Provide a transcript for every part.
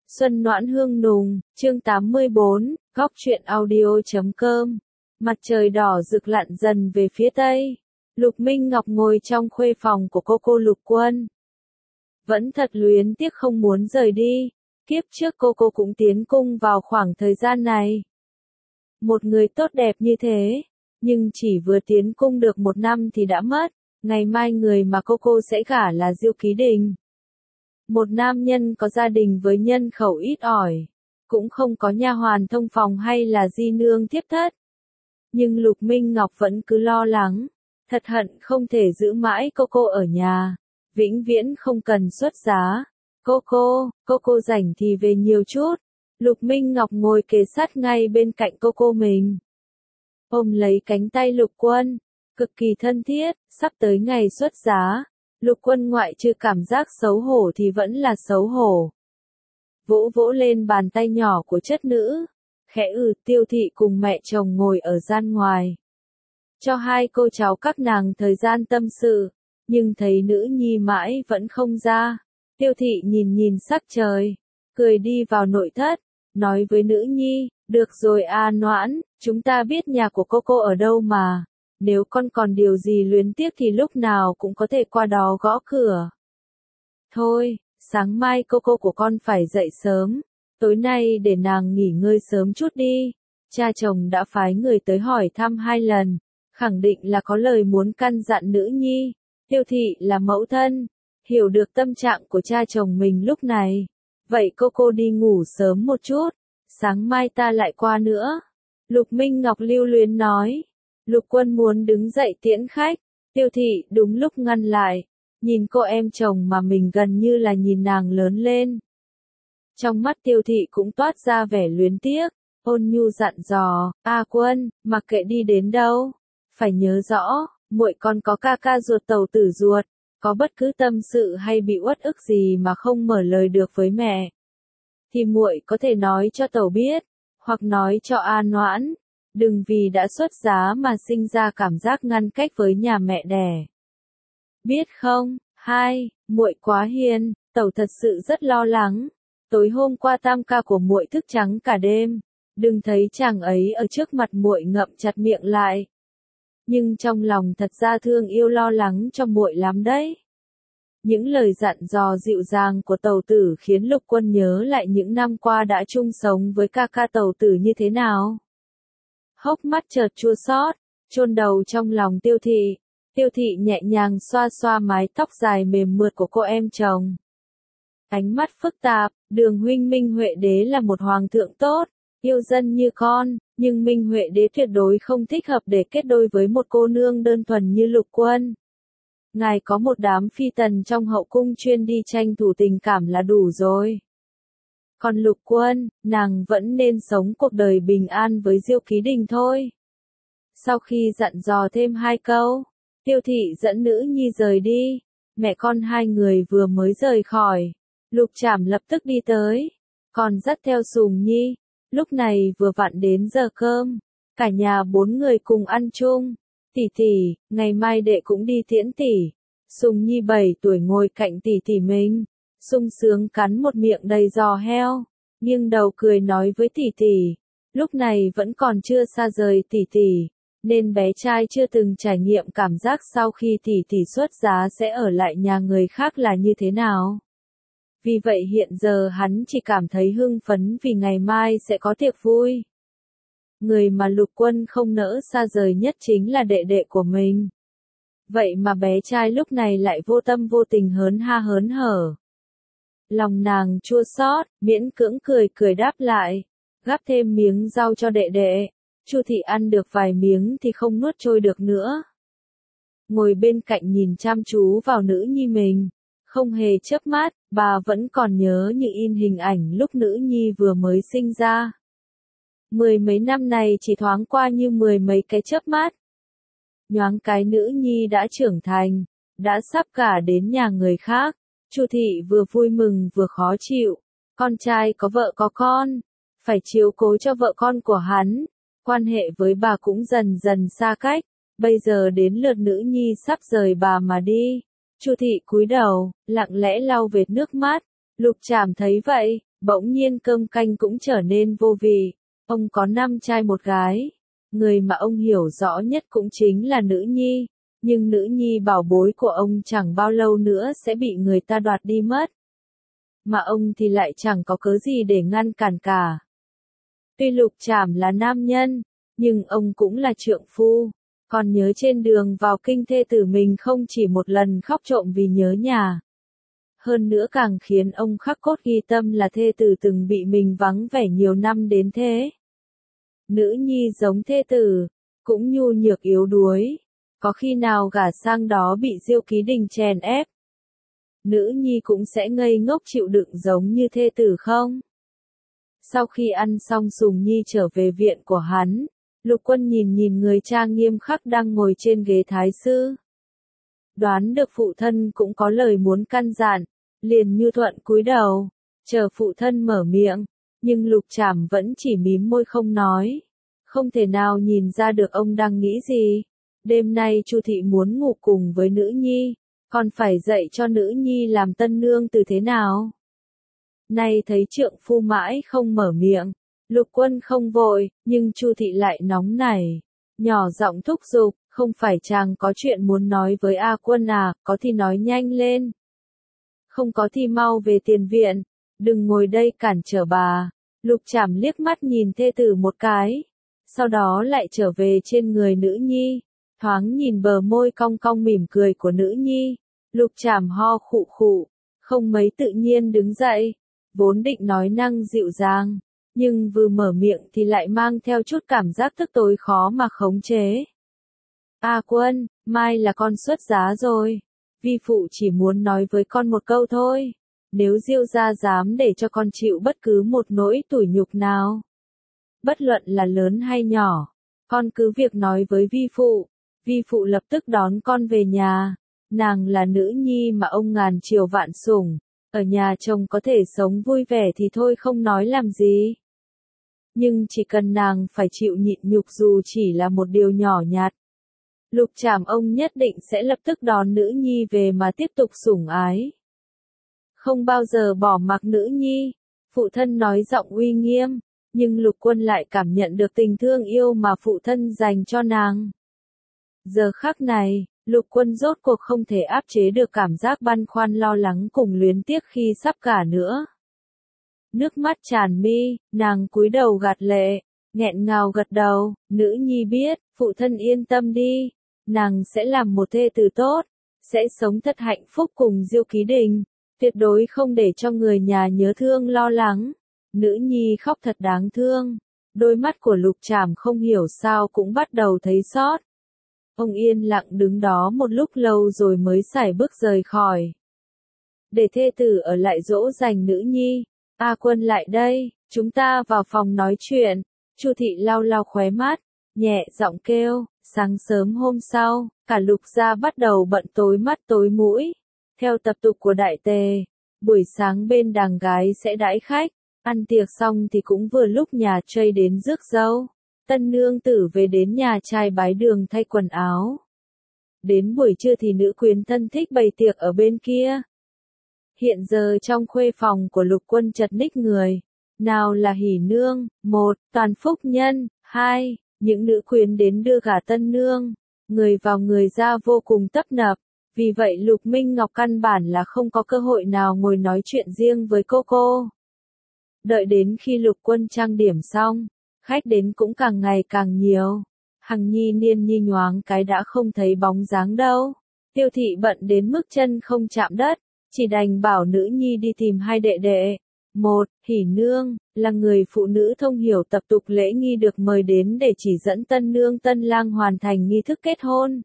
Xuân noãn hương nùng, chương 84, góc truyện audio.com. Mặt trời đỏ rực lặn dần về phía tây. Lục Minh Ngọc ngồi trong khuê phòng của cô Lục Quân. Vẫn thật luyến tiếc không muốn rời đi. Kiếp trước cô cũng tiến cung vào khoảng thời gian này. Một người tốt đẹp như thế, nhưng chỉ vừa tiến cung được 1 năm thì đã mất. Ngày mai người mà cô sẽ gả là Diêu Ký Đình. Một nam nhân có gia đình với nhân khẩu ít ỏi, cũng không có nha hoàn thông phòng hay là di nương thiếp thất. Nhưng Lục Minh Ngọc vẫn cứ lo lắng, thật hận không thể giữ mãi cô ở nhà, vĩnh viễn không cần xuất giá. Cô rảnh thì về nhiều chút. Lục Minh Ngọc ngồi kề sát ngay bên cạnh cô mình. Ôm lấy cánh tay Lục Quân, cực kỳ thân thiết, sắp tới ngày xuất giá. Lục Quân ngoại trừ cảm giác xấu hổ thì vẫn là xấu hổ. Vỗ lên bàn tay nhỏ của chất nữ, khẽ Tiêu thị cùng mẹ chồng ngồi ở gian ngoài. Cho hai cô cháu các nàng thời gian tâm sự, nhưng thấy nữ nhi mãi vẫn không ra. Tiêu thị nhìn sắc trời, cười đi vào nội thất, nói với nữ nhi, được rồi Noãn, chúng ta biết nhà của cô ở đâu mà. Nếu con còn điều gì luyến tiếc thì lúc nào cũng có thể qua đó gõ cửa. Thôi, sáng mai cô của con phải dậy sớm, tối nay để nàng nghỉ ngơi sớm chút đi. Cha chồng đã phái người tới hỏi thăm 2 lần, khẳng định là có lời muốn căn dặn nữ nhi. Tiêu thị là mẫu thân, hiểu được tâm trạng của cha chồng mình lúc này. Vậy cô đi ngủ sớm một chút, sáng mai ta lại qua nữa. Lục Minh Ngọc lưu luyến nói. Lục Quân muốn đứng dậy tiễn khách, Tiêu thị đúng lúc ngăn lại, nhìn cô em chồng mà mình gần như là nhìn nàng lớn lên. Trong mắt Tiêu thị cũng toát ra vẻ luyến tiếc, ôn nhu dặn dò, Quân, mặc kệ đi đến đâu, phải nhớ rõ, muội con có ca ruột Tẩu Tử ruột, có bất cứ tâm sự hay bị uất ức gì mà không mở lời được với mẹ, thì muội có thể nói cho Tẩu biết, hoặc nói cho Noãn. Đừng vì đã xuất giá mà sinh ra cảm giác ngăn cách với nhà mẹ đẻ. Biết không, muội quá hiền, Tẩu thật sự rất lo lắng. Tối hôm qua tam ca của muội thức trắng cả đêm, đừng thấy chàng ấy ở trước mặt muội ngậm chặt miệng lại. Nhưng trong lòng thật ra thương yêu lo lắng cho muội lắm đấy. Những lời dặn dò dịu dàng của Tẩu Tử khiến Lục Quân nhớ lại những năm qua đã chung sống với ca Tẩu Tử như thế nào. Hốc mắt chợt chua xót, chôn đầu trong lòng Tiêu thị. Tiêu thị nhẹ nhàng xoa mái tóc dài mềm mượt của cô em chồng. Ánh mắt phức tạp, Đường huynh Minh Huệ Đế là một hoàng thượng tốt, yêu dân như con, nhưng Minh Huệ Đế tuyệt đối không thích hợp để kết đôi với một cô nương đơn thuần như Lục Quân. Ngài có một đám phi tần trong hậu cung chuyên đi tranh thủ tình cảm là đủ rồi. Còn Lục Quân, nàng vẫn nên sống cuộc đời bình an với Diêu Ký Đình thôi. Sau khi dặn dò thêm 2 câu, Tiêu thị dẫn nữ nhi rời đi. Mẹ con 2 người vừa mới rời khỏi, Lục Trảm lập tức đi tới, còn dắt theo Sùng Nhi. Lúc này vừa vặn đến giờ cơm, cả nhà 4 người cùng ăn chung. Tỷ, ngày mai đệ cũng đi tiễn tỷ. Sùng Nhi 7 tuổi ngồi cạnh tỷ mình, sung sướng cắn một miệng đầy giò heo, nghiêng đầu cười nói với tỷ, lúc này vẫn còn chưa xa rời tỷ, nên bé trai chưa từng trải nghiệm cảm giác sau khi tỷ xuất giá sẽ ở lại nhà người khác là như thế nào. Vì vậy hiện giờ hắn chỉ cảm thấy hưng phấn vì ngày mai sẽ có tiệc vui. Người mà Lục Quân không nỡ xa rời nhất chính là đệ của mình. Vậy mà bé trai lúc này lại vô tâm vô tình hớn hở. Lòng nàng chua xót, miễn cưỡng cười đáp lại, gắp thêm miếng rau cho đệ. Chu thị ăn được vài miếng thì không nuốt trôi được nữa. Ngồi bên cạnh nhìn chăm chú vào nữ nhi mình, không hề chớp mắt, bà vẫn còn nhớ như in hình ảnh lúc nữ nhi vừa mới sinh ra. 10 mấy năm này chỉ thoáng qua như 10 mấy cái chớp mắt. Nhoáng cái nữ nhi đã trưởng thành, đã sắp gả đến nhà người khác. Chu thị vừa vui mừng vừa khó chịu, con trai có vợ có con, phải chiếu cố cho vợ con của hắn, quan hệ với bà cũng dần xa cách, bây giờ đến lượt nữ nhi sắp rời bà mà đi. Chu thị cúi đầu, lặng lẽ lau vệt nước mắt, Lục Trảm thấy vậy, Bỗng nhiên cơm canh cũng trở nên vô vị. Ông có 5 trai một gái. Người mà ông hiểu rõ nhất cũng chính là nữ nhi. Nhưng nữ nhi bảo bối của ông chẳng bao lâu nữa sẽ bị người ta đoạt đi mất. Mà ông thì lại chẳng có cớ gì để ngăn cản cả. Tuy Lục Trảm là nam nhân, nhưng ông cũng là trượng phu. Còn nhớ trên đường vào kinh thê tử mình không chỉ một lần khóc trộm vì nhớ nhà. Hơn nữa càng khiến ông khắc cốt ghi tâm là thê tử từng bị mình vắng vẻ nhiều năm đến thế. Nữ nhi giống thê tử, cũng nhu nhược yếu đuối. Có khi nào gả sang đó bị Diêu Ký Đình chèn ép? Nữ nhi cũng sẽ ngây ngốc chịu đựng giống như thê tử không? Sau khi ăn xong Sùng Nhi trở về viện của hắn, Lục Quân nhìn người cha nghiêm khắc đang ngồi trên ghế thái sư. Đoán được phụ thân cũng có lời muốn căn dặn, liền nhu thuận cúi đầu, chờ phụ thân mở miệng, nhưng Lục Trảm vẫn chỉ mím môi không nói. Không thể nào nhìn ra được ông đang nghĩ gì. Đêm nay Chu thị muốn ngủ cùng với nữ nhi, còn phải dạy cho nữ nhi làm tân nương từ thế nào. Nay thấy trượng phu mãi không mở miệng, Lục Quân không vội, nhưng Chu thị lại nóng nảy, nhỏ giọng thúc giục, không phải chàng có chuyện muốn nói với A Quân à, có thì nói nhanh lên. Không có thì mau về tiền viện, đừng ngồi đây cản trở bà. Lục Trảm liếc mắt nhìn thê tử một cái, sau đó lại trở về trên người nữ nhi, thoáng nhìn bờ môi cong cong mỉm cười của nữ nhi. Lục Trảm ho khụ khụ, không mấy tự nhiên đứng dậy, vốn định nói năng dịu dàng, nhưng vừa mở miệng thì lại mang theo chút cảm giác tức tối khó mà khống chế. A Quân, mai là con xuất giá rồi. Vi phụ chỉ muốn nói với con một câu thôi. Nếu Diêu gia dám để cho con chịu bất cứ một nỗi tủi nhục nào, bất luận là lớn hay nhỏ, con cứ việc nói với vi phụ. Vi phụ lập tức đón con về nhà. Nàng là nữ nhi mà ông ngàn chiều vạn sủng, ở nhà chồng có thể sống vui vẻ thì thôi không nói làm gì. Nhưng chỉ cần nàng phải chịu nhịn nhục dù chỉ là một điều nhỏ nhặt, Lục Trảm ông nhất định sẽ lập tức đón nữ nhi về mà tiếp tục sủng ái. Không bao giờ bỏ mặc nữ nhi, phụ thân nói giọng uy nghiêm, nhưng Lục Quân lại cảm nhận được tình thương yêu mà phụ thân dành cho nàng. Giờ khắc này, Lục Quân rốt cuộc không thể áp chế được cảm giác băn khoăn lo lắng cùng luyến tiếc khi sắp gả nữa. Nước mắt tràn mi, nàng cúi đầu gạt lệ, nghẹn ngào gật đầu, nữ nhi biết, phụ thân yên tâm đi, nàng sẽ làm một thê tử tốt, sẽ sống thật hạnh phúc cùng Diêu Ký Đình, tuyệt đối không để cho người nhà nhớ thương lo lắng. Nữ nhi khóc thật đáng thương, đôi mắt của Lục Trảm không hiểu sao cũng bắt đầu thấy xót. Ông yên lặng đứng đó một lúc lâu rồi mới sải bước rời khỏi. Để thê tử ở lại dỗ dành nữ nhi. A Quân lại đây, chúng ta vào phòng nói chuyện. Chu thị lau lau khóe mắt, nhẹ giọng kêu. Sáng sớm hôm sau, cả Lục gia bắt đầu bận tối mắt tối mũi. Theo tập tục của đại tề, buổi sáng bên đàng gái sẽ đãi khách, ăn tiệc xong thì cũng vừa lúc nhà trai đến rước dâu. Tân nương tử về đến nhà trai bái đường thay quần áo. Đến buổi trưa thì nữ quyến thân thích bày tiệc ở bên kia. Hiện giờ trong khuê phòng của Lục Quân chật ních người. Nào là hỉ nương, 1, toàn phúc nhân, 2, những nữ quyến đến đưa gả tân nương. Người vào người ra vô cùng tấp nập. Vì vậy Lục Minh Ngọc căn bản là không có cơ hội nào ngồi nói chuyện riêng với cô. Đợi đến khi Lục Quân trang điểm xong, khách đến cũng càng ngày càng nhiều. Hằng Nhi Niên Nhi nhoáng cái đã không thấy bóng dáng đâu. Tiêu thị bận đến mức chân không chạm đất, chỉ đành bảo nữ nhi đi tìm hai đệ đệ. 1, hỉ nương, là người phụ nữ thông hiểu tập tục lễ nghi được mời đến để chỉ dẫn tân nương tân lang hoàn thành nghi thức kết hôn.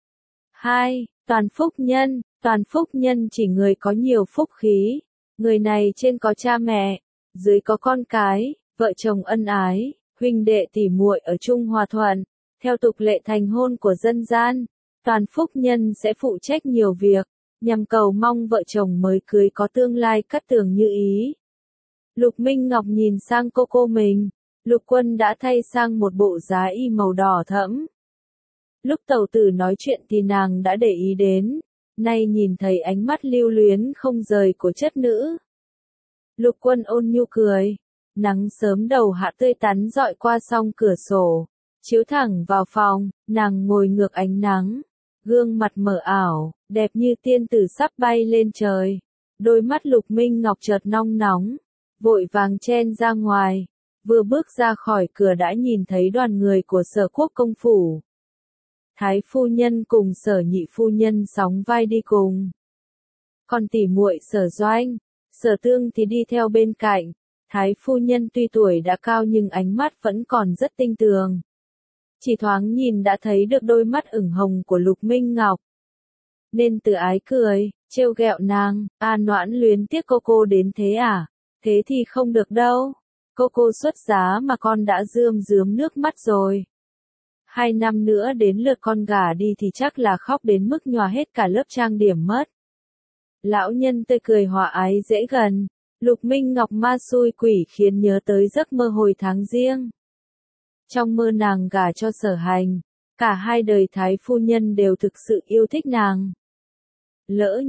2, toàn phúc nhân chỉ người có nhiều phúc khí. Người này trên có cha mẹ, dưới có con cái, vợ chồng ân ái, huynh đệ tỉ muội ở chung hòa thuận. Theo tục lệ thành hôn của dân gian, toàn phúc nhân sẽ phụ trách nhiều việc, nhằm cầu mong vợ chồng mới cưới có tương lai cát tường như ý. Lục Minh Ngọc nhìn sang cô mình, Lục Quân đã thay sang một bộ giá y màu đỏ thẫm. Lúc tẩu tử nói chuyện thì nàng đã để ý đến, nay nhìn thấy ánh mắt lưu luyến không rời của chất nữ. Lục Quân ôn nhu cười. Nắng sớm đầu hạ tươi tắn dọi qua song cửa sổ, chiếu thẳng vào phòng, nàng ngồi ngược ánh nắng, gương mặt mờ ảo, đẹp như tiên tử sắp bay lên trời. Đôi mắt Lục Minh Ngọc chợt nong nóng, vội vàng chen ra ngoài, vừa bước ra khỏi cửa đã nhìn thấy đoàn người của Sở Quốc công phủ. Thái phu nhân cùng Sở nhị phu nhân sóng vai đi cùng. Còn tỉ muội Sở Doanh, Sở Tương thì đi theo bên cạnh. Thái phu nhân tuy tuổi đã cao nhưng ánh mắt vẫn còn rất tinh tường. Chỉ thoáng nhìn đã thấy được đôi mắt ửng hồng của Lục Minh Ngọc. Nên từ ái cười, trêu ghẹo nàng, Noãn luyến tiếc cô đến thế à? Thế thì không được đâu. Cô xuất giá mà con đã rơm rớm nước mắt rồi. 2 năm nữa đến lượt con gả đi thì chắc là khóc đến mức nhòa hết cả lớp trang điểm mất. Lão nhân tươi cười hòa ái dễ gần. Lục Minh Ngọc ma xui quỷ khiến nhớ tới giấc mơ hồi tháng Giêng. Trong mơ nàng gả cho Sở Hành, cả hai đời thái phu nhân đều thực sự yêu thích nàng. Lỡ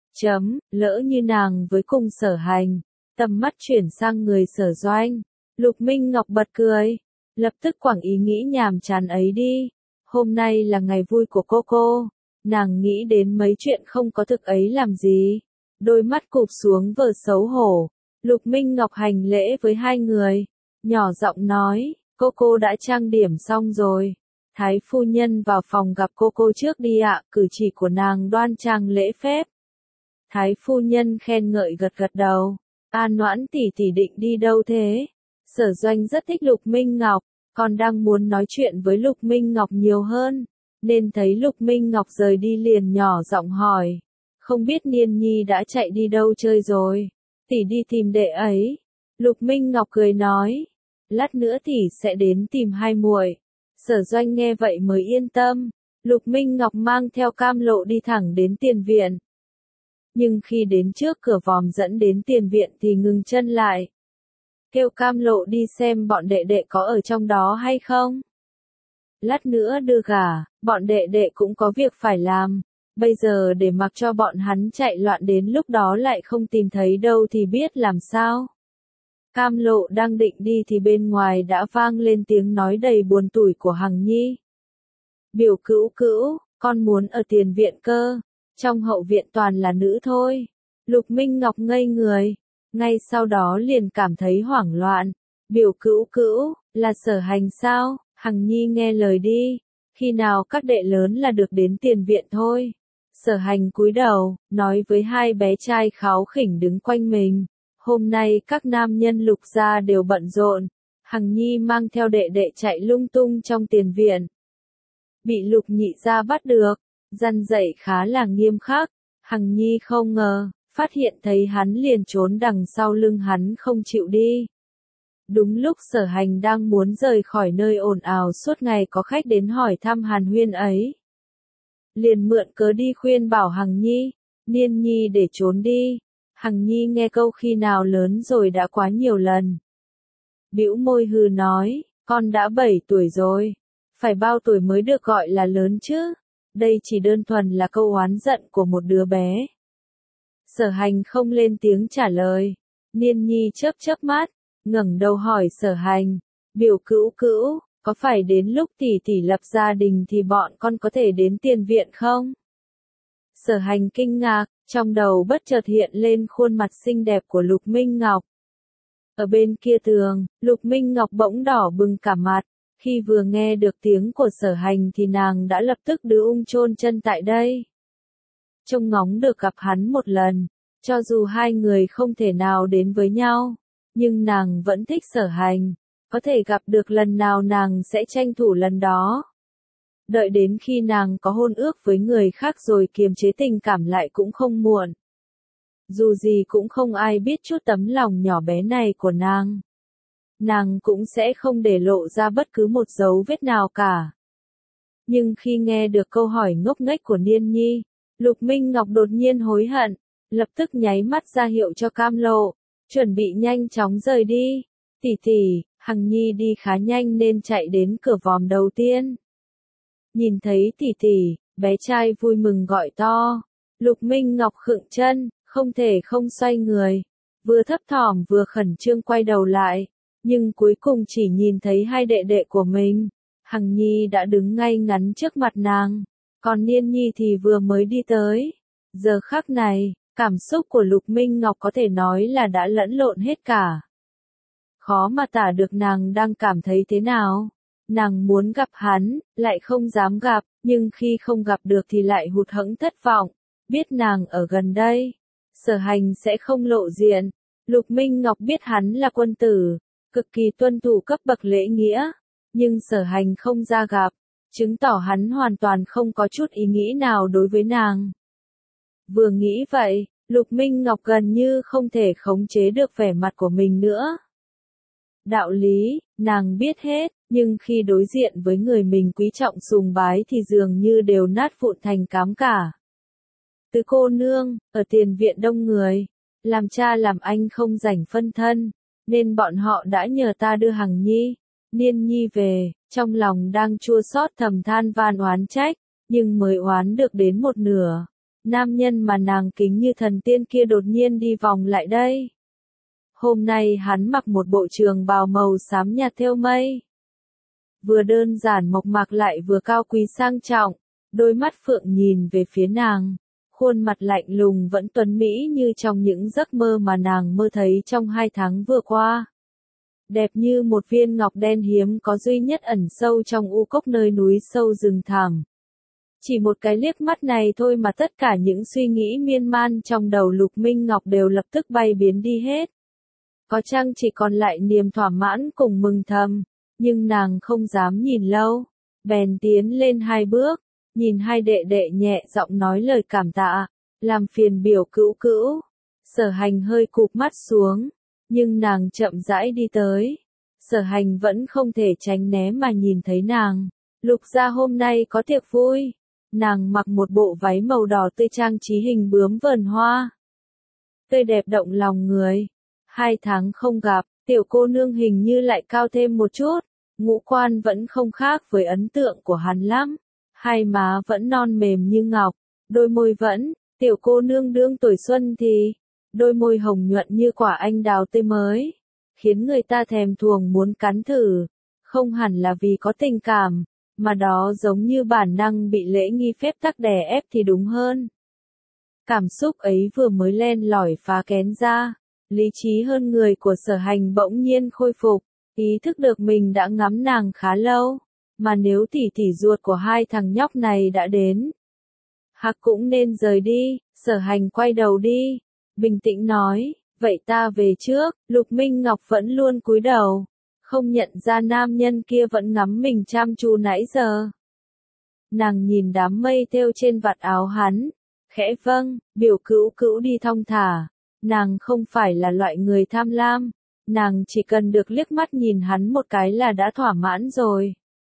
như nàng với cùng Sở Hành, tầm mắt chuyển sang người Sở Doanh. Lục Minh Ngọc bật cười, lập tức quẳng ý nghĩ nhàm chán ấy đi. Hôm nay là ngày vui của cô, nàng nghĩ đến mấy chuyện không có thực ấy làm gì. Đôi mắt cụp xuống vờ xấu hổ, Lục Minh Ngọc hành lễ với hai người, nhỏ giọng nói, cô đã trang điểm xong rồi. Thái phu nhân vào phòng gặp cô trước đi ạ, cử chỉ của nàng đoan trang lễ phép. Thái phu nhân khen ngợi gật gật đầu, Noãn tỷ định đi đâu thế? Sở Doanh rất thích Lục Minh Ngọc, còn đang muốn nói chuyện với Lục Minh Ngọc nhiều hơn, nên thấy Lục Minh Ngọc rời đi liền nhỏ giọng hỏi. Không biết Niên Nhi đã chạy đi đâu chơi rồi, tỷ đi tìm đệ ấy. Lục Minh Ngọc cười nói, lát nữa tỷ sẽ đến tìm hai muội. Sở Doanh nghe vậy mới yên tâm. Lục Minh Ngọc mang theo Cam Lộ đi thẳng đến tiền viện. Nhưng khi đến trước cửa vòm dẫn đến tiền viện thì ngừng chân lại. Kêu Cam Lộ đi xem bọn đệ đệ có ở trong đó hay không. Lát nữa đưa gả, bọn đệ đệ cũng có việc phải làm. Bây giờ để mặc cho bọn hắn chạy loạn đến lúc đó lại không tìm thấy đâu thì biết làm sao. Cam Lộ đang định đi thì bên ngoài đã vang lên tiếng nói đầy buồn tủi của Hằng Nhi. Biểu cữu, con muốn ở tiền viện cơ, trong hậu viện toàn là nữ thôi. Lục Minh Ngọc ngây người, ngay sau đó liền cảm thấy hoảng loạn. Biểu cữu, là Sở Hành sao? Hằng Nhi nghe lời đi, khi nào các đệ lớn là được đến tiền viện thôi. Sở Hành cúi đầu, nói với hai bé trai kháu khỉnh đứng quanh mình. Hôm nay các nam nhân Lục gia đều bận rộn, Hằng Nhi mang theo đệ đệ chạy lung tung trong tiền viện. Bị Lục nhị gia bắt được, răn dạy khá là nghiêm khắc, Hằng Nhi không ngờ, phát hiện thấy hắn liền trốn đằng sau lưng hắn không chịu đi. Đúng lúc Sở Hành đang muốn rời khỏi nơi ồn ào suốt ngày có khách đến hỏi thăm hàn huyên ấy. Liền mượn cớ đi khuyên bảo Hằng Nhi, Niên Nhi để trốn đi. Hằng Nhi nghe câu khi nào lớn rồi đã quá nhiều lần. Bĩu môi hừ nói, con đã 7 tuổi rồi, phải bao tuổi mới được gọi là lớn chứ? Đây chỉ đơn thuần là câu oán giận của một đứa bé. Sở Hành không lên tiếng trả lời. Niên Nhi chớp mắt, ngẩng đầu hỏi Sở Hành, biểu cữu, có phải đến lúc tỷ lập gia đình thì bọn con có thể đến tiền viện không? Sở Hành kinh ngạc, trong đầu bất chợt hiện lên khuôn mặt xinh đẹp của Lục Minh Ngọc. Ở bên kia tường, Lục Minh Ngọc bỗng đỏ bừng cả mặt, khi vừa nghe được tiếng của Sở Hành thì nàng đã lập tức đưa chôn chân tại đây. Trông ngóng được gặp hắn một lần, cho dù hai người không thể nào đến với nhau, nhưng nàng vẫn thích Sở Hành, có thể gặp được lần nào nàng sẽ tranh thủ lần đó. Đợi đến khi nàng có hôn ước với người khác rồi kiềm chế tình cảm lại cũng không muộn. Dù gì cũng không ai biết chút tấm lòng nhỏ bé này của nàng. Nàng cũng sẽ không để lộ ra bất cứ một dấu vết nào cả. Nhưng khi nghe được câu hỏi ngốc nghếch của Niên Nhi, Lục Minh Ngọc đột nhiên hối hận, lập tức nháy mắt ra hiệu cho Cam Lộ, chuẩn bị nhanh chóng rời đi. Tỷ, Hằng Nhi đi khá nhanh nên chạy đến cửa vòm đầu tiên. Nhìn thấy tỷ, bé trai vui mừng gọi to. Lục Minh Ngọc khựng chân, không thể không xoay người. vừa thấp thỏm vừa khẩn trương quay đầu lại, nhưng cuối cùng chỉ nhìn thấy hai đệ đệ của mình. Hằng Nhi đã đứng ngay ngắn trước mặt nàng, còn Niên Nhi thì vừa mới đi tới. Giờ khắc này, cảm xúc của Lục Minh Ngọc có thể nói là đã lẫn lộn hết cả. Khó mà tả được nàng đang cảm thấy thế nào. Nàng muốn gặp hắn, lại không dám gặp, nhưng khi không gặp được thì lại hụt hẫng thất vọng. Biết nàng ở gần đây, Sở Hành sẽ không lộ diện. Lục Minh Ngọc biết hắn là quân tử, cực kỳ tuân thủ cấp bậc lễ nghĩa, nhưng Sở Hành không ra gặp, chứng tỏ hắn hoàn toàn không có chút ý nghĩ nào đối với nàng. Vừa nghĩ vậy, Lục Minh Ngọc gần như không thể khống chế được vẻ mặt của mình nữa. Đạo lý, nàng biết hết, nhưng khi đối diện với người mình quý trọng sùng bái thì dường như đều nát vụn thành cám cả. Tứ cô nương, ở tiền viện đông người, làm cha làm anh không rảnh phân thân, nên bọn họ đã nhờ ta đưa Hằng Nhi, Niên Nhi về, trong lòng đang chua xót thầm than van oán trách, nhưng mới oán được đến một nửa. Nam nhân mà nàng kính như thần tiên kia đột nhiên đi vòng lại đây. Hôm nay hắn mặc một bộ trường bào màu xám nhạt thêu mây. Vừa đơn giản mộc mạc lại vừa cao quý sang trọng, đôi mắt phượng nhìn về phía nàng, khuôn mặt lạnh lùng vẫn tuấn mỹ như trong những giấc mơ mà nàng mơ thấy trong 2 tháng vừa qua. Đẹp như một viên ngọc đen hiếm có duy nhất ẩn sâu trong u cốc nơi núi sâu rừng thẳm. Chỉ một cái liếc mắt này thôi mà tất cả những suy nghĩ miên man trong đầu Lục Minh Ngọc đều lập tức bay biến đi hết. Có chăng chỉ còn lại niềm thỏa mãn cùng mừng thầm, nhưng nàng không dám nhìn lâu, bèn tiến lên 2 bước, nhìn hai đệ đệ nhẹ giọng nói lời cảm tạ, làm phiền biểu cữu cữu. Sở Hành hơi cụp mắt xuống, nhưng nàng chậm rãi đi tới. Sở Hành vẫn không thể tránh né mà nhìn thấy nàng. Lục gia hôm nay có tiệc vui. Nàng mặc một bộ váy màu đỏ tươi trang trí hình bướm vờn hoa, tươi đẹp động lòng người. 2 tháng không gặp, tiểu cô nương hình như lại cao thêm một chút, ngũ quan vẫn không khác với ấn tượng của hắn lắm. Hai má vẫn non mềm như ngọc, đôi môi vẫn, tiểu cô nương đương tuổi xuân thì, đôi môi hồng nhuận như quả anh đào tươi mới, khiến người ta thèm thuồng muốn cắn thử. Không hẳn là vì có tình cảm, mà đó giống như bản năng bị lễ nghi phép tắc đè ép thì đúng hơn. Cảm xúc ấy vừa mới len lỏi phá kén ra, lý trí hơn người của Sở Hành bỗng nhiên khôi phục, ý thức được mình đã ngắm nàng khá lâu, mà nếu tỷ tỷ ruột của hai thằng nhóc này đã đến, Hạc cũng nên rời đi. Sở Hành quay đầu đi, bình tĩnh nói, vậy ta về trước. Lục Minh Ngọc vẫn luôn cúi đầu, không nhận ra nam nhân kia vẫn ngắm mình chăm chú nãy giờ. Nàng nhìn đám mây thêu trên vạt áo hắn, khẽ vâng, biểu cữu cữu đi thong thả. Nàng không phải là loại người tham lam, nàng chỉ cần được liếc mắt nhìn hắn một cái là đã thỏa mãn rồi.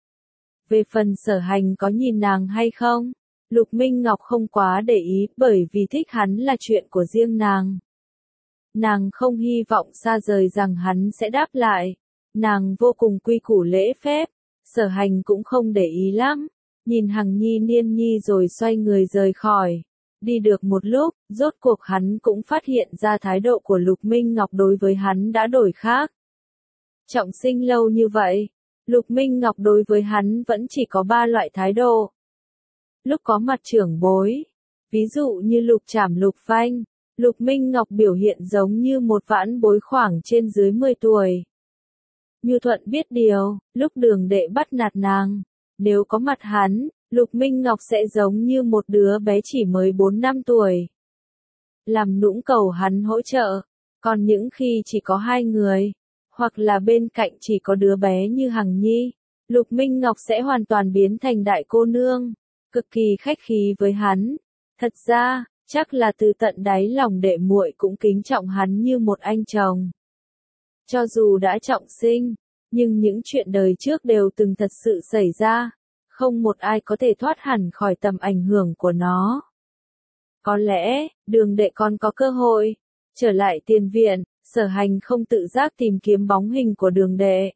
Về phần Sở Hành có nhìn nàng hay không, Lục Minh Ngọc không quá để ý, bởi vì thích hắn là chuyện của riêng nàng. Nàng không hy vọng xa rời rằng hắn sẽ đáp lại. Nàng vô cùng quy củ lễ phép, Sở Hành cũng không để ý lắm, nhìn Hằng Nhi Niên Nhi rồi xoay người rời khỏi. Đi được một lúc, rốt cuộc hắn cũng phát hiện ra thái độ của Lục Minh Ngọc đối với hắn đã đổi khác. Trọng sinh lâu như vậy, Lục Minh Ngọc đối với hắn vẫn chỉ có 3 loại thái độ. Lúc có mặt trưởng bối, ví dụ như Lục Trảm Lục Phanh, Lục Minh Ngọc biểu hiện giống như một vãn bối khoảng trên dưới 10 tuổi. Như Thuận biết điều, lúc Đường Đệ bắt nạt nàng, nếu có mặt hắn, Lục Minh Ngọc sẽ giống như một đứa bé chỉ mới 4 năm tuổi. Làm nũng cầu hắn hỗ trợ, còn những khi chỉ có 2 người, hoặc là bên cạnh chỉ có đứa bé như Hằng Nhi, Lục Minh Ngọc sẽ hoàn toàn biến thành đại cô nương, cực kỳ khách khí với hắn. Thật ra, chắc là từ tận đáy lòng đệ muội cũng kính trọng hắn như một anh chồng. Cho dù đã trọng sinh, nhưng những chuyện đời trước đều từng thật sự xảy ra, không một ai có thể thoát hẳn khỏi tầm ảnh hưởng của nó. Có lẽ, Đường Đệ còn có cơ hội. Trở lại tiền viện, Sở Hành không tự giác tìm kiếm bóng hình của Đường Đệ.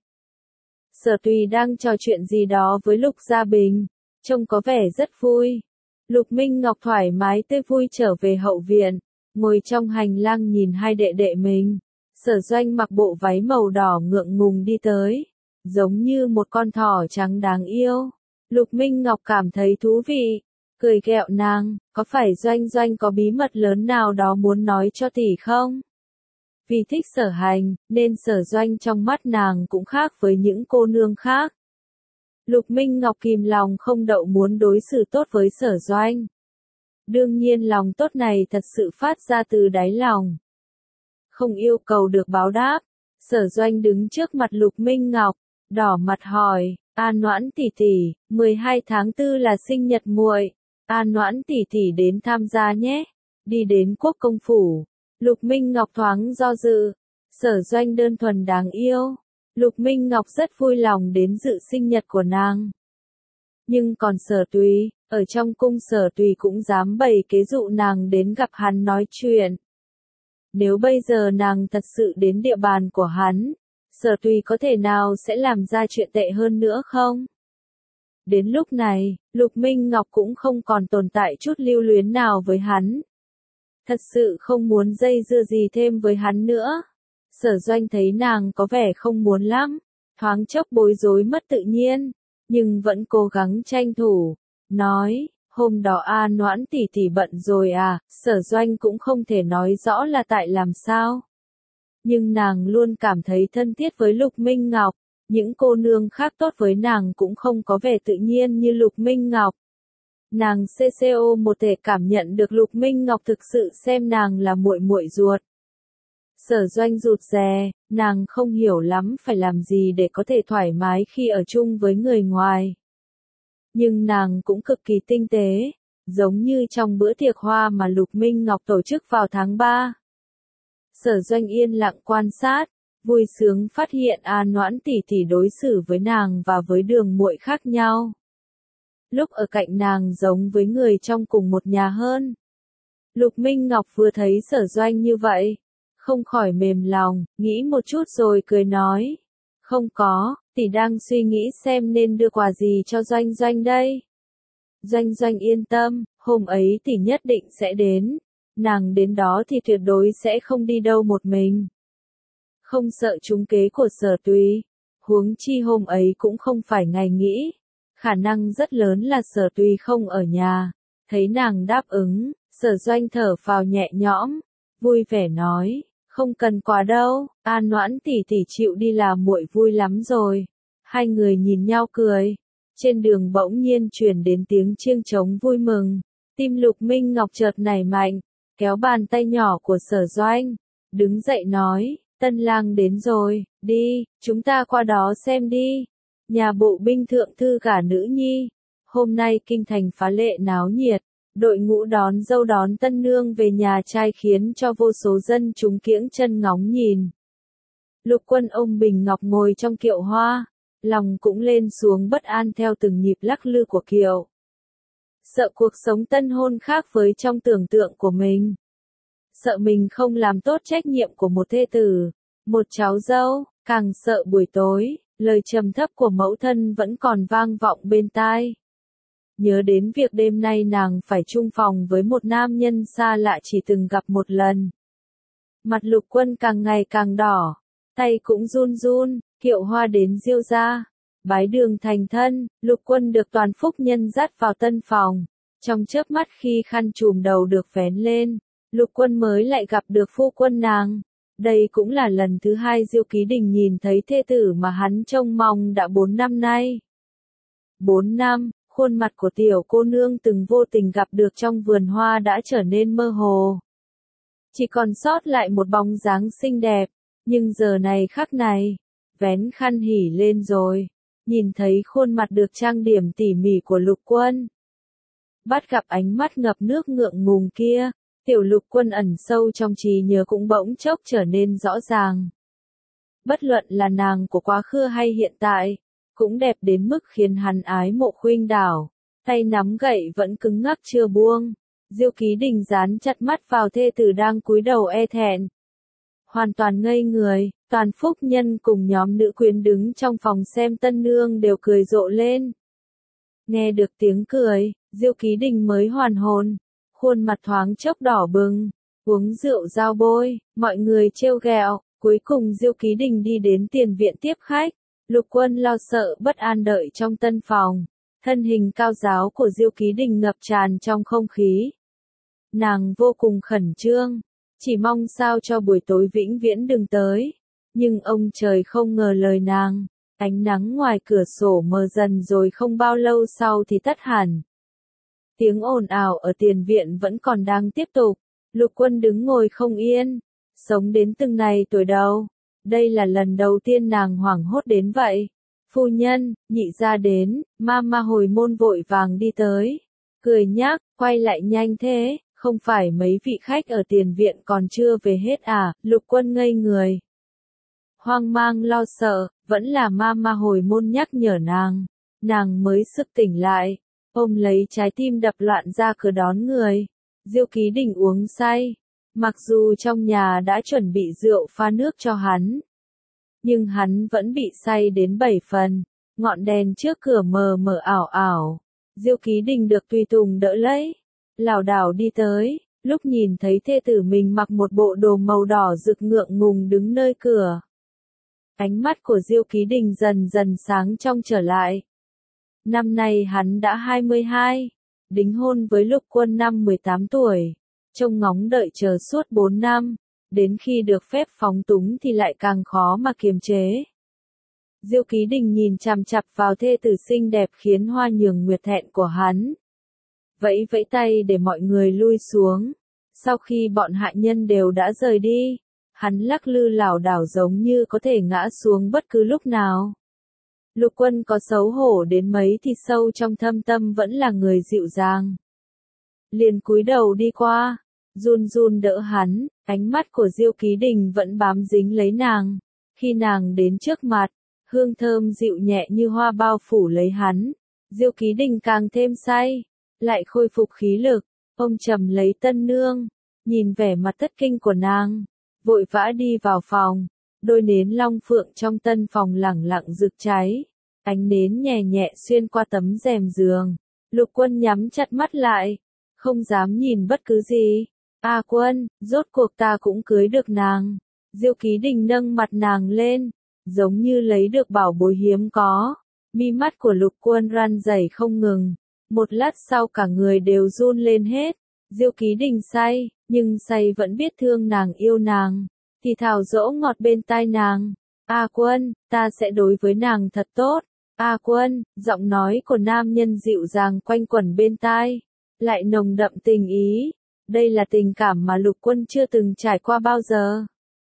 Sở Tùy đang trò chuyện gì đó với Lục Gia Bình, trông có vẻ rất vui. Lục Minh Ngọc thoải mái tươi vui trở về hậu viện, ngồi trong hành lang nhìn hai đệ đệ mình. Sở Doanh mặc bộ váy màu đỏ ngượng ngùng đi tới, giống như một con thỏ trắng đáng yêu. Lục Minh Ngọc cảm thấy thú vị, cười ghẹo nàng, có phải Doanh có bí mật lớn nào đó muốn nói cho tỷ không? Vì thích Sở Hành, nên Sở Doanh trong mắt nàng cũng khác với những cô nương khác. Lục Minh Ngọc kìm lòng không đậu muốn đối xử tốt với Sở Doanh. Đương nhiên lòng tốt này thật sự phát ra từ đáy lòng. Không yêu cầu được báo đáp, Sở Doanh đứng trước mặt Lục Minh Ngọc, đỏ mặt hỏi, An Noãn tỷ tỷ, 12 tháng 4 là sinh nhật muội, An Noãn tỷ tỷ đến tham gia nhé. Đi đến Quốc công phủ, Lục Minh Ngọc thoáng do dự, Sở Doanh đơn thuần đáng yêu. Lục Minh Ngọc rất vui lòng đến dự sinh nhật của nàng. Nhưng còn Sở Tùy, ở trong cung Sở Tùy cũng dám bày kế dụ nàng đến gặp hắn nói chuyện. Nếu bây giờ nàng thật sự đến địa bàn của hắn, Sở Tùy có thể nào sẽ làm ra chuyện tệ hơn nữa không? Đến lúc này, Lục Minh Ngọc cũng không còn tồn tại chút lưu luyến nào với hắn. Thật sự không muốn dây dưa gì thêm với hắn nữa. Sở Doanh thấy nàng có vẻ không muốn lắm, thoáng chốc bối rối mất tự nhiên, nhưng vẫn cố gắng tranh thủ, nói, hôm đó An Noãn tỷ tỷ bận rồi à, Sở Doanh cũng không thể nói rõ là tại làm sao. Nhưng nàng luôn cảm thấy thân thiết với Lục Minh Ngọc, những cô nương khác tốt với nàng cũng không có vẻ tự nhiên như Lục Minh Ngọc. Nàng CCO một thể cảm nhận được Lục Minh Ngọc thực sự xem nàng là muội muội ruột. Sở Doanh rụt rè, nàng không hiểu lắm phải làm gì để có thể thoải mái khi ở chung với người ngoài. Nhưng nàng cũng cực kỳ tinh tế, giống như trong bữa tiệc hoa mà Lục Minh Ngọc tổ chức vào tháng 3. Sở Doanh yên lặng quan sát, vui sướng phát hiện An Noãn tỷ tỷ đối xử với nàng và với Đường muội khác nhau. Lúc ở cạnh nàng giống với người trong cùng một nhà hơn. Lục Minh Ngọc vừa thấy Sở Doanh như vậy, không khỏi mềm lòng, nghĩ một chút rồi cười nói. Không có, tỷ đang suy nghĩ xem nên đưa quà gì cho Doanh đây. Doanh yên tâm, hôm ấy tỷ nhất định sẽ đến. Nàng đến đó thì tuyệt đối sẽ không đi đâu một mình. Không sợ trúng kế của Sở Tùy. Huống chi hôm ấy cũng không phải ngày nghỉ. Khả năng rất lớn là Sở Tùy không ở nhà. Thấy nàng đáp ứng, Sở Doanh thở phào nhẹ nhõm, vui vẻ nói, không cần quà đâu, An Noãn tỷ tỷ chịu đi là muội vui lắm rồi. Hai người nhìn nhau cười. Trên đường bỗng nhiên truyền đến tiếng chiêng trống vui mừng. Tim Lục Minh Ngọc chợt nảy mạnh, kéo bàn tay nhỏ của Sở Doanh, đứng dậy nói, tân lang đến rồi, đi, chúng ta qua đó xem đi. Nhà bộ binh thượng thư gả nữ nhi. Hôm nay kinh thành phá lệ náo nhiệt, đội ngũ đón dâu đón tân nương về nhà trai khiến cho vô số dân chúng kiễng chân ngóng nhìn. Lục Quân ôm bình ngọc ngồi trong kiệu hoa, lòng cũng lên xuống bất an theo từng nhịp lắc lư của kiệu. Sợ cuộc sống tân hôn khác với trong tưởng tượng của mình. Sợ mình không làm tốt trách nhiệm của một thê tử, một cháu dâu, càng sợ buổi tối, lời trầm thấp của mẫu thân vẫn còn vang vọng bên tai. Nhớ đến việc đêm nay nàng phải chung phòng với một nam nhân xa lạ chỉ từng gặp một lần. Mặt Lục Quân càng ngày càng đỏ, tay cũng run run, kiệu hoa đến Diêu gia. Bái đường thành thân, Lục Quân được Toàn Phúc Nhân dắt vào tân phòng. Trong chớp mắt khi khăn trùm đầu được vén lên, Lục Quân mới lại gặp được phu quân nàng. Đây cũng là lần thứ hai Diêu Ký Đình nhìn thấy thê tử mà hắn trông mong đã 4 năm nay. 4 năm, khuôn mặt của tiểu cô nương từng vô tình gặp được trong vườn hoa đã trở nên mơ hồ. Chỉ còn sót lại một bóng dáng xinh đẹp, nhưng giờ này khắc này, vén khăn hỉ lên rồi, nhìn thấy khuôn mặt được trang điểm tỉ mỉ của Lục Quân. Bắt gặp ánh mắt ngập nước ngượng ngùng kia, tiểu Lục Quân ẩn sâu trong trí nhớ cũng bỗng chốc trở nên rõ ràng. Bất luận là nàng của quá khứ hay hiện tại, cũng đẹp đến mức khiến hắn ái mộ khuynh đảo, tay nắm gậy vẫn cứng ngắc chưa buông. Diêu Ký Đình dán chặt mắt vào thê tử đang cúi đầu e thẹn. Hoàn toàn ngây người, Toàn Phúc Nhân cùng nhóm nữ quyến đứng trong phòng xem tân nương đều cười rộ lên. Nghe được tiếng cười, Diêu Ký Đình mới hoàn hồn, khuôn mặt thoáng chốc đỏ bừng, uống rượu giao bôi, mọi người trêu ghẹo, cuối cùng Diêu Ký Đình đi đến tiền viện tiếp khách. Lục Quân lo sợ bất an đợi trong tân phòng, thân hình cao ráo của Diêu Ký Đình ngập tràn trong không khí. Nàng vô cùng khẩn trương, chỉ mong sao cho buổi tối vĩnh viễn đừng tới. Nhưng ông trời không ngờ lời nàng, ánh nắng ngoài cửa sổ mờ dần rồi không bao lâu sau thì tắt hẳn. Tiếng ồn ào ở tiền viện vẫn còn đang tiếp tục, Lục Quân đứng ngồi không yên, sống đến từng này tuổi đầu. Đây là lần đầu tiên nàng hoảng hốt đến vậy. Phu nhân, nhị gia đến, Mama hồi môn vội vàng đi tới. Cười nhắc, quay lại nhanh thế, không phải mấy vị khách ở tiền viện còn chưa về hết à, Lục Quân ngây người. Hoang mang lo sợ, vẫn là Mama hồi môn nhắc nhở nàng mới sực tỉnh lại, ôm lấy trái tim đập loạn ra cửa đón người. Diêu Ký Đình uống say, mặc dù trong nhà đã chuẩn bị rượu pha nước cho hắn, nhưng hắn vẫn bị say đến 7 phần, ngọn đèn trước cửa mờ mờ ảo ảo. Diêu Ký Đình được tùy tùng đỡ lấy, lảo đảo đi tới, lúc nhìn thấy thê tử mình mặc một bộ đồ màu đỏ rực ngượng ngùng đứng nơi cửa. Ánh mắt của Diêu Ký Đình dần dần sáng trong trở lại. Năm nay hắn đã 22, đính hôn với Lục Quân năm 18 tuổi, trông ngóng đợi chờ suốt 4 năm, đến khi được phép phóng túng thì lại càng khó mà kiềm chế. Diêu Ký Đình nhìn chằm chằm vào thê tử xinh đẹp khiến Hoa Nhường Nguyệt thẹn của hắn. Vẫy vẫy tay để mọi người lui xuống. Sau khi bọn hạ nhân đều đã rời đi, hắn lắc lư lảo đảo giống như có thể ngã xuống bất cứ lúc nào. Lục Quân có xấu hổ đến mấy thì sâu trong thâm tâm vẫn là người dịu dàng. Liền cúi đầu đi qua, run run đỡ hắn, ánh mắt của Diêu Ký Đình vẫn bám dính lấy nàng. Khi nàng đến trước mặt, hương thơm dịu nhẹ như hoa bao phủ lấy hắn. Diêu Ký Đình càng thêm say, lại khôi phục khí lực, ôm chầm lấy tân nương, nhìn vẻ mặt thất kinh của nàng, vội vã đi vào phòng. Đôi nến long phượng trong tân phòng lẳng lặng rực cháy, ánh nến nhẹ nhẹ xuyên qua tấm rèm giường. Lục Quân nhắm chặt mắt lại, không dám nhìn bất cứ gì. A Quân, rốt cuộc ta cũng cưới được nàng. Diêu Ký Đình nâng mặt nàng lên, giống như lấy được bảo bối hiếm có. Mi mắt của Lục Quân răn rẩy không ngừng, một lát sau cả người đều run lên hết. Diêu Ký Đình say, nhưng say vẫn biết thương nàng yêu nàng, thì thào dỗ ngọt bên tai nàng. A Quân, ta sẽ đối với nàng thật tốt. A Quân, giọng nói của nam nhân dịu dàng quanh quẩn bên tai, lại nồng đậm tình ý. Đây là tình cảm mà Lục Quân chưa từng trải qua bao giờ.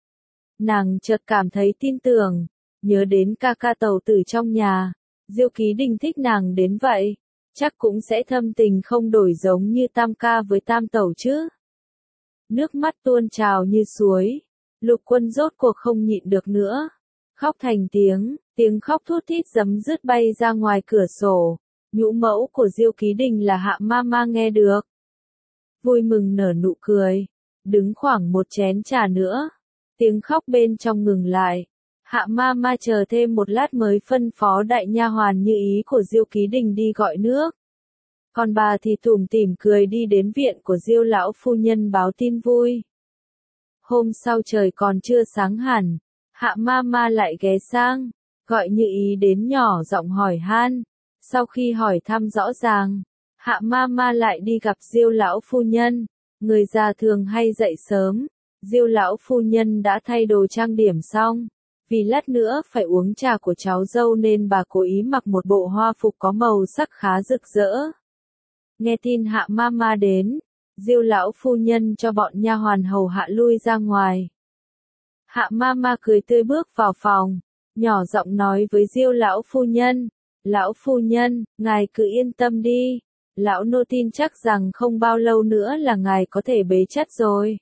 Nàng chợt cảm thấy tin tưởng, nhớ đến ca ca tàu tử trong nhà. Diêu Ký Đình thích nàng đến vậy, chắc cũng sẽ thâm tình không đổi giống như tam ca với tam tẩu chứ. Nước mắt tuôn trào như suối, Lục Quân rốt cuộc không nhịn được nữa, khóc thành tiếng khóc thút thít giấm dứt bay ra ngoài cửa sổ. Nhũ mẫu của Diêu Ký Đình là Hạ Mama nghe được, vui mừng nở nụ cười, đứng khoảng một chén trà nữa, tiếng khóc bên trong ngừng lại. Hạ Mama chờ thêm một lát mới phân phó đại nha hoàn như ý của Diêu Ký Đình đi gọi nước. Còn bà thì tủm tỉm cười đi đến viện của Diêu lão phu nhân báo tin vui. Hôm sau trời còn chưa sáng hẳn, Hạ Mama lại ghé sang, gọi Như Ý đến nhỏ giọng hỏi han. Sau khi hỏi thăm rõ ràng, Hạ Mama lại đi gặp Diêu lão phu nhân. Người già thường hay dậy sớm, Diêu lão phu nhân đã thay đồ trang điểm xong. Vì lát nữa phải uống trà của cháu dâu nên bà cố ý mặc một bộ hoa phục có màu sắc khá rực rỡ. Nghe tin Hạ Mama đến, Diêu lão phu nhân cho bọn nha hoàn hầu hạ lui ra ngoài. Hạ Mama cười tươi bước vào phòng, nhỏ giọng nói với Diêu lão phu nhân, lão phu nhân, ngài cứ yên tâm đi, lão nô tin chắc rằng không bao lâu nữa là ngài có thể bế chắc rồi.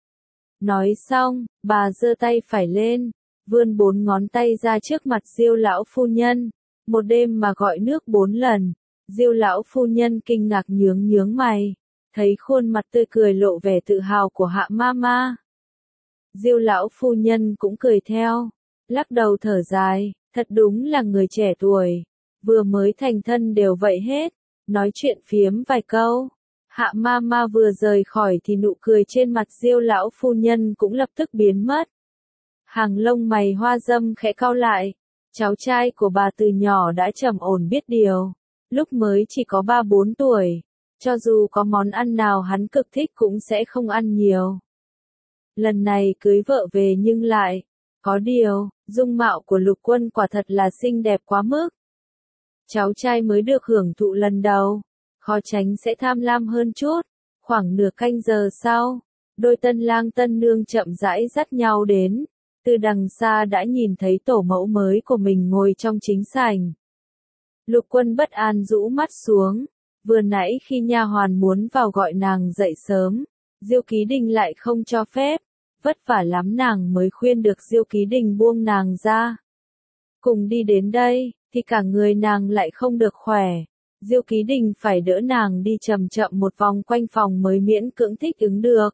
Nói xong, bà giơ tay phải lên, vươn 4 ngón tay ra trước mặt Diêu lão phu nhân. Một đêm mà gọi nước 4 lần. Diêu lão phu nhân kinh ngạc nhướng mày, thấy khuôn mặt tươi cười lộ vẻ tự hào của Hạ Mama. Diêu lão phu nhân cũng cười theo, lắc đầu thở dài, thật đúng là người trẻ tuổi, vừa mới thành thân đều vậy hết, nói chuyện phiếm vài câu. Hạ Mama vừa rời khỏi thì nụ cười trên mặt Diêu lão phu nhân cũng lập tức biến mất. Hàng lông mày hoa dâm khẽ cau lại. Cháu trai của bà từ nhỏ đã trầm ổn biết điều. Lúc mới chỉ có 3-4 tuổi. Cho dù có món ăn nào hắn cực thích cũng sẽ không ăn nhiều. Lần này cưới vợ về nhưng lại. Có điều, dung mạo của Lục Quân quả thật là xinh đẹp quá mức. Cháu trai mới được hưởng thụ lần đầu. Khó tránh sẽ tham lam hơn chút. Khoảng nửa canh giờ sau, đôi tân lang tân nương chậm rãi dắt nhau đến. Từ đằng xa đã nhìn thấy tổ mẫu mới của mình ngồi trong chính sảnh. Lục Quân bất an rũ mắt xuống. Vừa nãy khi nha hoàn muốn vào gọi nàng dậy sớm, Diêu Ký Đình lại không cho phép. Vất vả lắm nàng mới khuyên được Diêu Ký Đình buông nàng ra. Cùng đi đến đây, thì cả người nàng lại không được khỏe. Diêu Ký Đình phải đỡ nàng đi chậm chậm một vòng quanh phòng mới miễn cưỡng thích ứng được.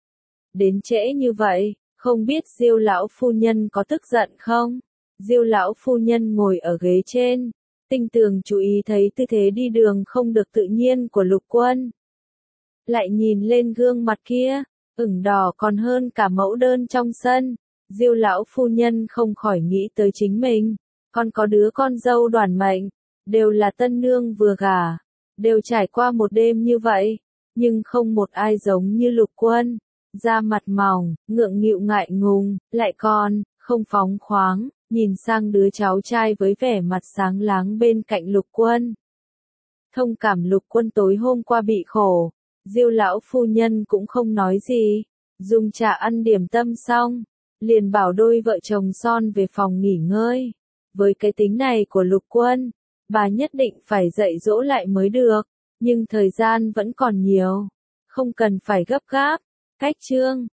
Đến trễ như vậy, không biết Diêu lão phu nhân có tức giận không? Diêu lão phu nhân ngồi ở ghế trên, tinh tường chú ý thấy tư thế đi đường không được tự nhiên của Lục Quân. Lại nhìn lên gương mặt kia, ửng đỏ còn hơn cả mẫu đơn trong sân. Diêu lão phu nhân không khỏi nghĩ tới chính mình, còn có đứa con dâu đoản mệnh, đều là tân nương vừa gả, đều trải qua một đêm như vậy, nhưng không một ai giống như Lục Quân. Da mặt mỏng, ngượng nghịu ngại ngùng, lại còn, không phóng khoáng, nhìn sang đứa cháu trai với vẻ mặt sáng láng bên cạnh Lục Quân. Thông cảm Lục Quân tối hôm qua bị khổ, Diêu lão phu nhân cũng không nói gì, dùng trà ăn điểm tâm xong, liền bảo đôi vợ chồng son về phòng nghỉ ngơi. Với cái tính này của Lục Quân, bà nhất định phải dạy dỗ lại mới được, nhưng thời gian vẫn còn nhiều, không cần phải gấp gáp. Cách chương